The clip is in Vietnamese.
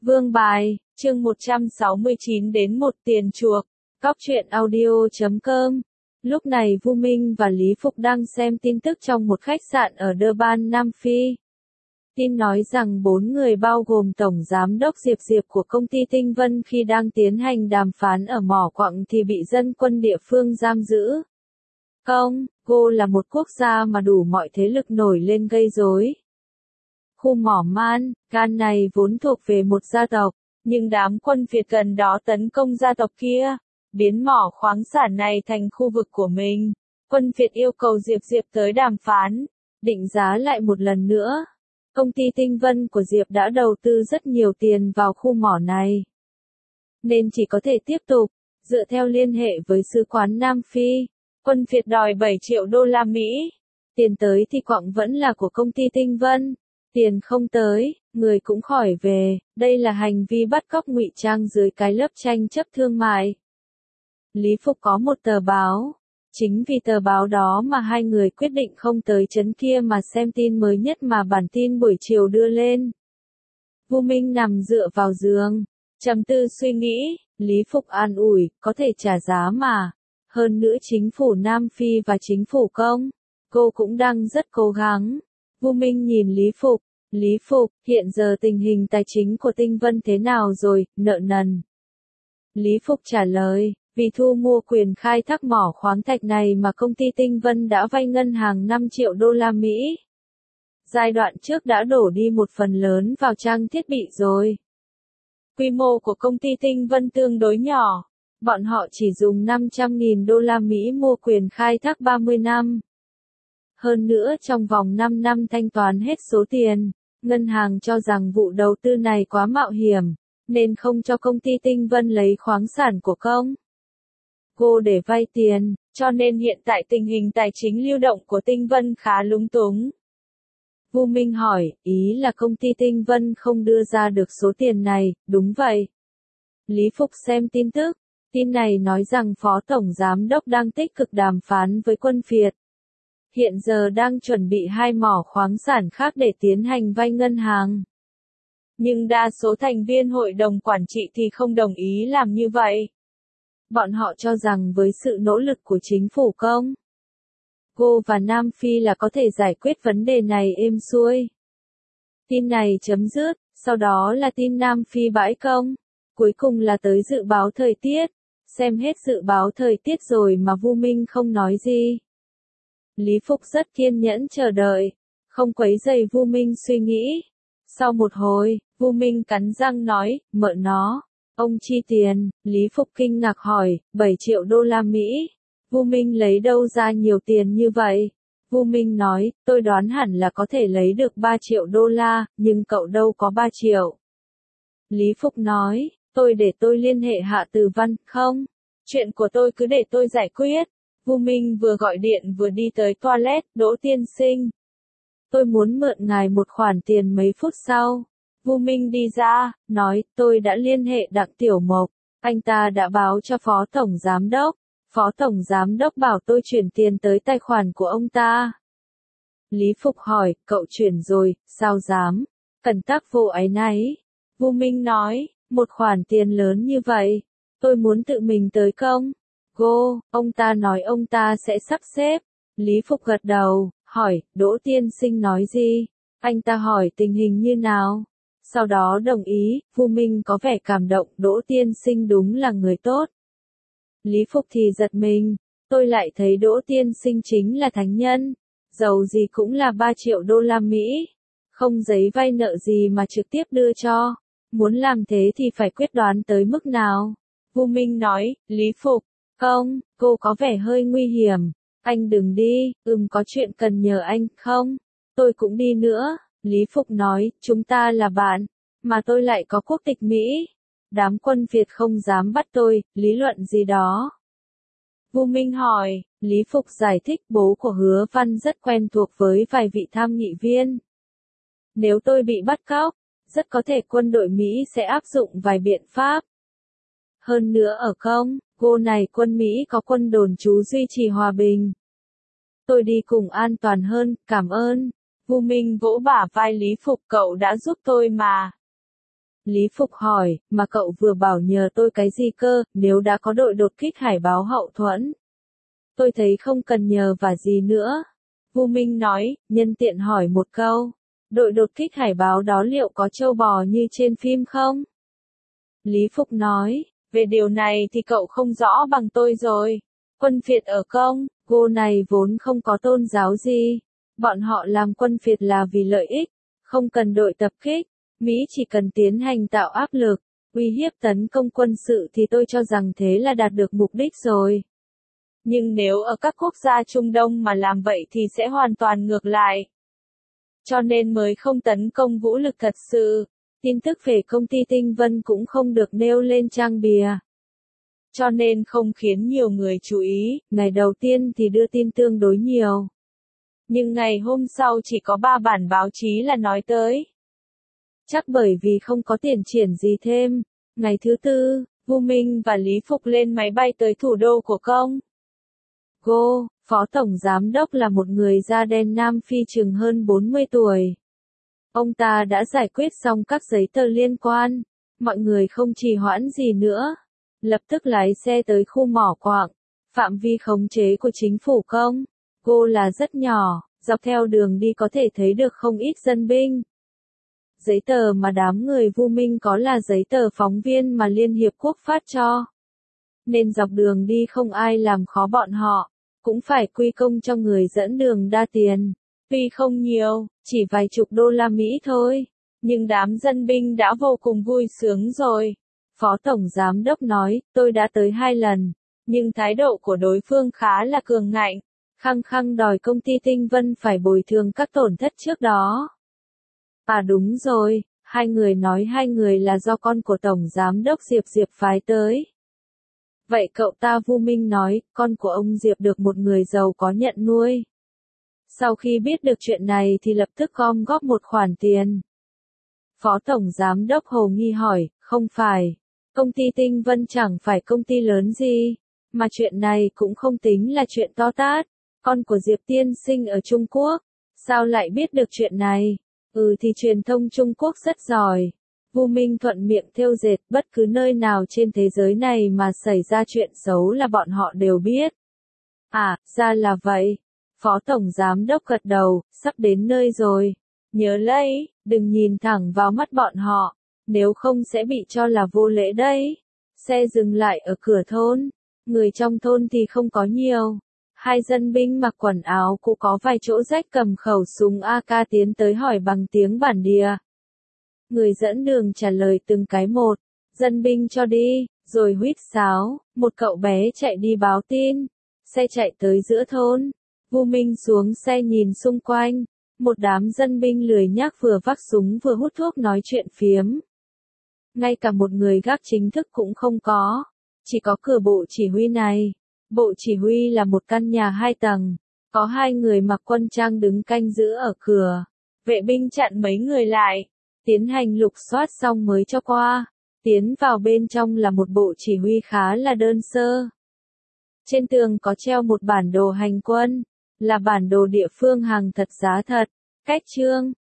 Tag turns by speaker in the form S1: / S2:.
S1: Vương bài, chương 169 đến một tiền chuộc. Góc truyện audio.com. Lúc này Vu Minh và Lý Phục đang xem tin tức trong một khách sạn ở Durban, Nam Phi. Tin nói rằng 4 người bao gồm Tổng Giám đốc Diệp của công ty Tinh Vân khi đang tiến hành đàm phán ở mỏ quặng thì bị dân quân địa phương giam giữ. Congo là một quốc gia mà đủ mọi thế lực nổi lên gây rối. Khu mỏ Mangan này vốn thuộc về một gia tộc, nhưng đám quân Việt gần đó tấn công gia tộc kia, biến mỏ khoáng sản này thành khu vực của mình. Quân Việt yêu cầu Diệp tới đàm phán, định giá lại một lần nữa. Công ty Tinh Vân của Diệp đã đầu tư rất nhiều tiền vào khu mỏ này, nên chỉ có thể tiếp tục. Dựa theo liên hệ với sứ quán Nam Phi, quân Việt đòi 7 triệu đô la Mỹ. Tiền tới thì quặng vẫn là của công ty Tinh Vân. Tiền không tới, người cũng khỏi về. Đây là hành vi bắt cóc ngụy trang dưới cái lớp tranh chấp thương mại. Lý Phục có một tờ báo. Chính vì tờ báo đó mà hai người quyết định không tới trấn kia mà xem tin mới nhất mà bản tin buổi chiều đưa lên. Vu Minh nằm dựa vào giường, trầm tư suy nghĩ. Lý Phục an ủi, có thể trả giá mà. Hơn nữa chính phủ Nam Phi và chính phủ Congo cũng đang rất cố gắng. Vu Minh nhìn Lý Phục, hiện giờ tình hình tài chính của Tinh Vân thế nào rồi, nợ nần? Lý Phục trả lời, vì thu mua quyền khai thác mỏ khoáng thạch này mà công ty Tinh Vân đã vay ngân hàng 5 triệu đô la Mỹ. Giai đoạn trước đã đổ đi một phần lớn vào trang thiết bị rồi. Quy mô của công ty Tinh Vân tương đối nhỏ, bọn họ chỉ dùng 500.000 đô la Mỹ mua quyền khai thác 30 năm. Hơn nữa trong vòng 5 năm thanh toán hết số tiền, ngân hàng cho rằng vụ đầu tư này quá mạo hiểm, nên không cho công ty Tinh Vân lấy khoáng sản của Congo để vay tiền, cho nên hiện tại tình hình tài chính lưu động của Tinh Vân khá lúng túng. Vu Minh hỏi, ý là công ty Tinh Vân không đưa ra được số tiền này, đúng vậy. Lý Phục xem tin tức, tin này nói rằng Phó Tổng Giám đốc đang tích cực đàm phán với quân Việt. Hiện giờ đang chuẩn bị 2 mỏ khoáng sản khác để tiến hành vay ngân hàng. Nhưng đa số thành viên hội đồng quản trị thì không đồng ý làm như vậy. Bọn họ cho rằng với sự nỗ lực của chính phủ Congo và Nam Phi là có thể giải quyết vấn đề này êm xuôi. Tin này chấm dứt, sau đó là tin Nam Phi bãi công. Cuối cùng là tới dự báo thời tiết. Xem hết dự báo thời tiết rồi mà Vu Minh không nói gì. Lý Phục rất kiên nhẫn chờ đợi, không quấy rầy Vu Minh suy nghĩ. Sau một hồi, Vu Minh cắn răng nói, mợ nó, ông chi tiền. Lý Phục kinh ngạc hỏi, 7 triệu đô la Mỹ. Vu Minh lấy đâu ra nhiều tiền như vậy? Vu Minh nói, tôi đoán hẳn là có thể lấy được 3 triệu đô la, nhưng cậu đâu có 3 triệu. Lý Phục nói, để tôi liên hệ Hạ Từ Văn, không? Chuyện của tôi cứ để tôi giải quyết. Vu Minh vừa gọi điện vừa đi tới toilet, Đỗ tiên sinh. Tôi muốn mượn ngài một khoản tiền mấy phút sau. Vu Minh đi ra, nói, tôi đã liên hệ Đặng Tiểu Mộc, anh ta đã báo cho Phó Tổng Giám đốc. Phó Tổng Giám đốc bảo tôi chuyển tiền tới tài khoản của ông ta. Lý Phục hỏi, cậu chuyển rồi, sao dám? Cẩn tắc vô áy náy. Vu Minh nói, một khoản tiền lớn như vậy, tôi muốn tự mình tới Congo, ông ta nói ông ta sẽ sắp xếp. Lý Phục gật đầu, hỏi, Đỗ tiên sinh nói gì? Anh ta hỏi tình hình như nào? Sau đó đồng ý, Vu Minh có vẻ cảm động, Đỗ tiên sinh đúng là người tốt. Lý Phục thì giật mình, tôi lại thấy Đỗ tiên sinh chính là thánh nhân, dầu gì cũng là 3 triệu đô la Mỹ, không giấy vay nợ gì mà trực tiếp đưa cho, muốn làm thế thì phải quyết đoán tới mức nào. Vu Minh nói, Lý Phục, cô có vẻ hơi nguy hiểm, anh đừng đi, có chuyện cần nhờ anh, không, tôi cũng đi nữa. Lý Phục nói, chúng ta là bạn, mà tôi lại có quốc tịch Mỹ. Đám quân Việt không dám bắt tôi, lý luận gì đó. Vu Minh hỏi, Lý Phục giải thích bố của Hứa Văn rất quen thuộc với vài vị tham nghị viên. Nếu tôi bị bắt cóc, rất có thể quân đội Mỹ sẽ áp dụng vài biện pháp. Hơn nữa ở Congo này quân Mỹ có quân đồn trú duy trì hòa bình. Tôi đi cùng an toàn hơn, cảm ơn. Vu Minh vỗ bả vai Lý Phục, cậu đã giúp tôi mà. Lý Phục hỏi, mà cậu vừa bảo nhờ tôi cái gì cơ, nếu đã có đội đột kích hải báo hậu thuẫn. Tôi thấy không cần nhờ và gì nữa. Vu Minh nói, nhân tiện hỏi một câu. Đội đột kích hải báo đó liệu có trâu bò như trên phim không? Lý Phục nói, về điều này thì cậu không rõ bằng tôi rồi. Quân phiệt ở Congo này vốn không có tôn giáo gì. Bọn họ làm quân phiệt là vì lợi ích, không cần đội tập kích. Mỹ chỉ cần tiến hành tạo áp lực, uy hiếp tấn công quân sự thì tôi cho rằng thế là đạt được mục đích rồi. Nhưng nếu ở các quốc gia Trung Đông mà làm vậy thì sẽ hoàn toàn ngược lại. Cho nên mới không tấn công vũ lực thật sự. Tin tức về công ty Tinh Vân cũng không được nêu lên trang bìa. Cho nên không khiến nhiều người chú ý, ngày đầu tiên thì đưa tin tương đối nhiều. Nhưng ngày hôm sau chỉ có 3 bản báo chí là nói tới. Chắc bởi vì không có tiền triển gì thêm. Ngày thứ tư, Vu Minh và Lý Phục lên máy bay tới thủ đô của Congo. Phó Tổng Giám đốc là một người da đen Nam Phi chừng hơn 40 tuổi. Ông ta đã giải quyết xong các giấy tờ liên quan. Mọi người không trì hoãn gì nữa. Lập tức lái xe tới khu mỏ quặng. Phạm vi khống chế của chính phủ Congo là rất nhỏ. Dọc theo đường đi có thể thấy được không ít dân binh. Giấy tờ mà đám người Vu Minh có là giấy tờ phóng viên mà Liên Hiệp Quốc phát cho. Nên dọc đường đi không ai làm khó bọn họ. Cũng phải quy công cho người dẫn đường đa tiền. Tuy không nhiều, chỉ vài chục đô la Mỹ thôi. Nhưng đám dân binh đã vô cùng vui sướng rồi. Phó Tổng Giám đốc nói, tôi đã tới 2 lần. Nhưng thái độ của đối phương khá là cường ngạnh. Khăng khăng đòi công ty Tinh Vân phải bồi thường các tổn thất trước đó. À đúng rồi, hai người nói hai người là do con của Tổng Giám đốc Diệp phái tới. Vậy cậu ta Vu Minh nói, con của ông Diệp được một người giàu có nhận nuôi. Sau khi biết được chuyện này thì lập tức gom góp một khoản tiền. Phó Tổng Giám đốc hồ nghi hỏi, không phải, công ty Tinh Vân chẳng phải công ty lớn gì, mà chuyện này cũng không tính là chuyện to tát. Con của Diệp tiên sinh ở Trung Quốc, sao lại biết được chuyện này? Thì truyền thông Trung Quốc rất giỏi. Vu Minh thuận miệng thêu dệt, bất cứ nơi nào trên thế giới này mà xảy ra chuyện xấu là bọn họ đều biết. À, ra là vậy. Phó Tổng Giám đốc gật đầu, sắp đến nơi rồi. Nhớ lấy, đừng nhìn thẳng vào mắt bọn họ, nếu không sẽ bị cho là vô lễ đấy. Xe dừng lại ở cửa thôn. Người trong thôn thì không có nhiều. 2 dân binh mặc quần áo cũ có vài chỗ rách cầm khẩu súng AK tiến tới hỏi bằng tiếng bản địa. Người dẫn đường trả lời từng cái một, dân binh cho đi, rồi huýt sáo, một cậu bé chạy đi báo tin. Xe chạy tới giữa thôn, Vu Minh xuống xe nhìn xung quanh, một đám dân binh lười nhác vừa vác súng vừa hút thuốc nói chuyện phiếm. Ngay cả một người gác chính thức cũng không có, chỉ có cửa bộ chỉ huy này. Bộ chỉ huy là một căn nhà 2 tầng, có 2 người mặc quân trang đứng canh giữ ở cửa. Vệ binh chặn mấy người lại, tiến hành lục soát xong mới cho qua. Tiến vào bên trong là một bộ chỉ huy khá là đơn sơ. Trên tường có treo một bản đồ hành quân, là bản đồ địa phương hàng thật giá thật, cách chương,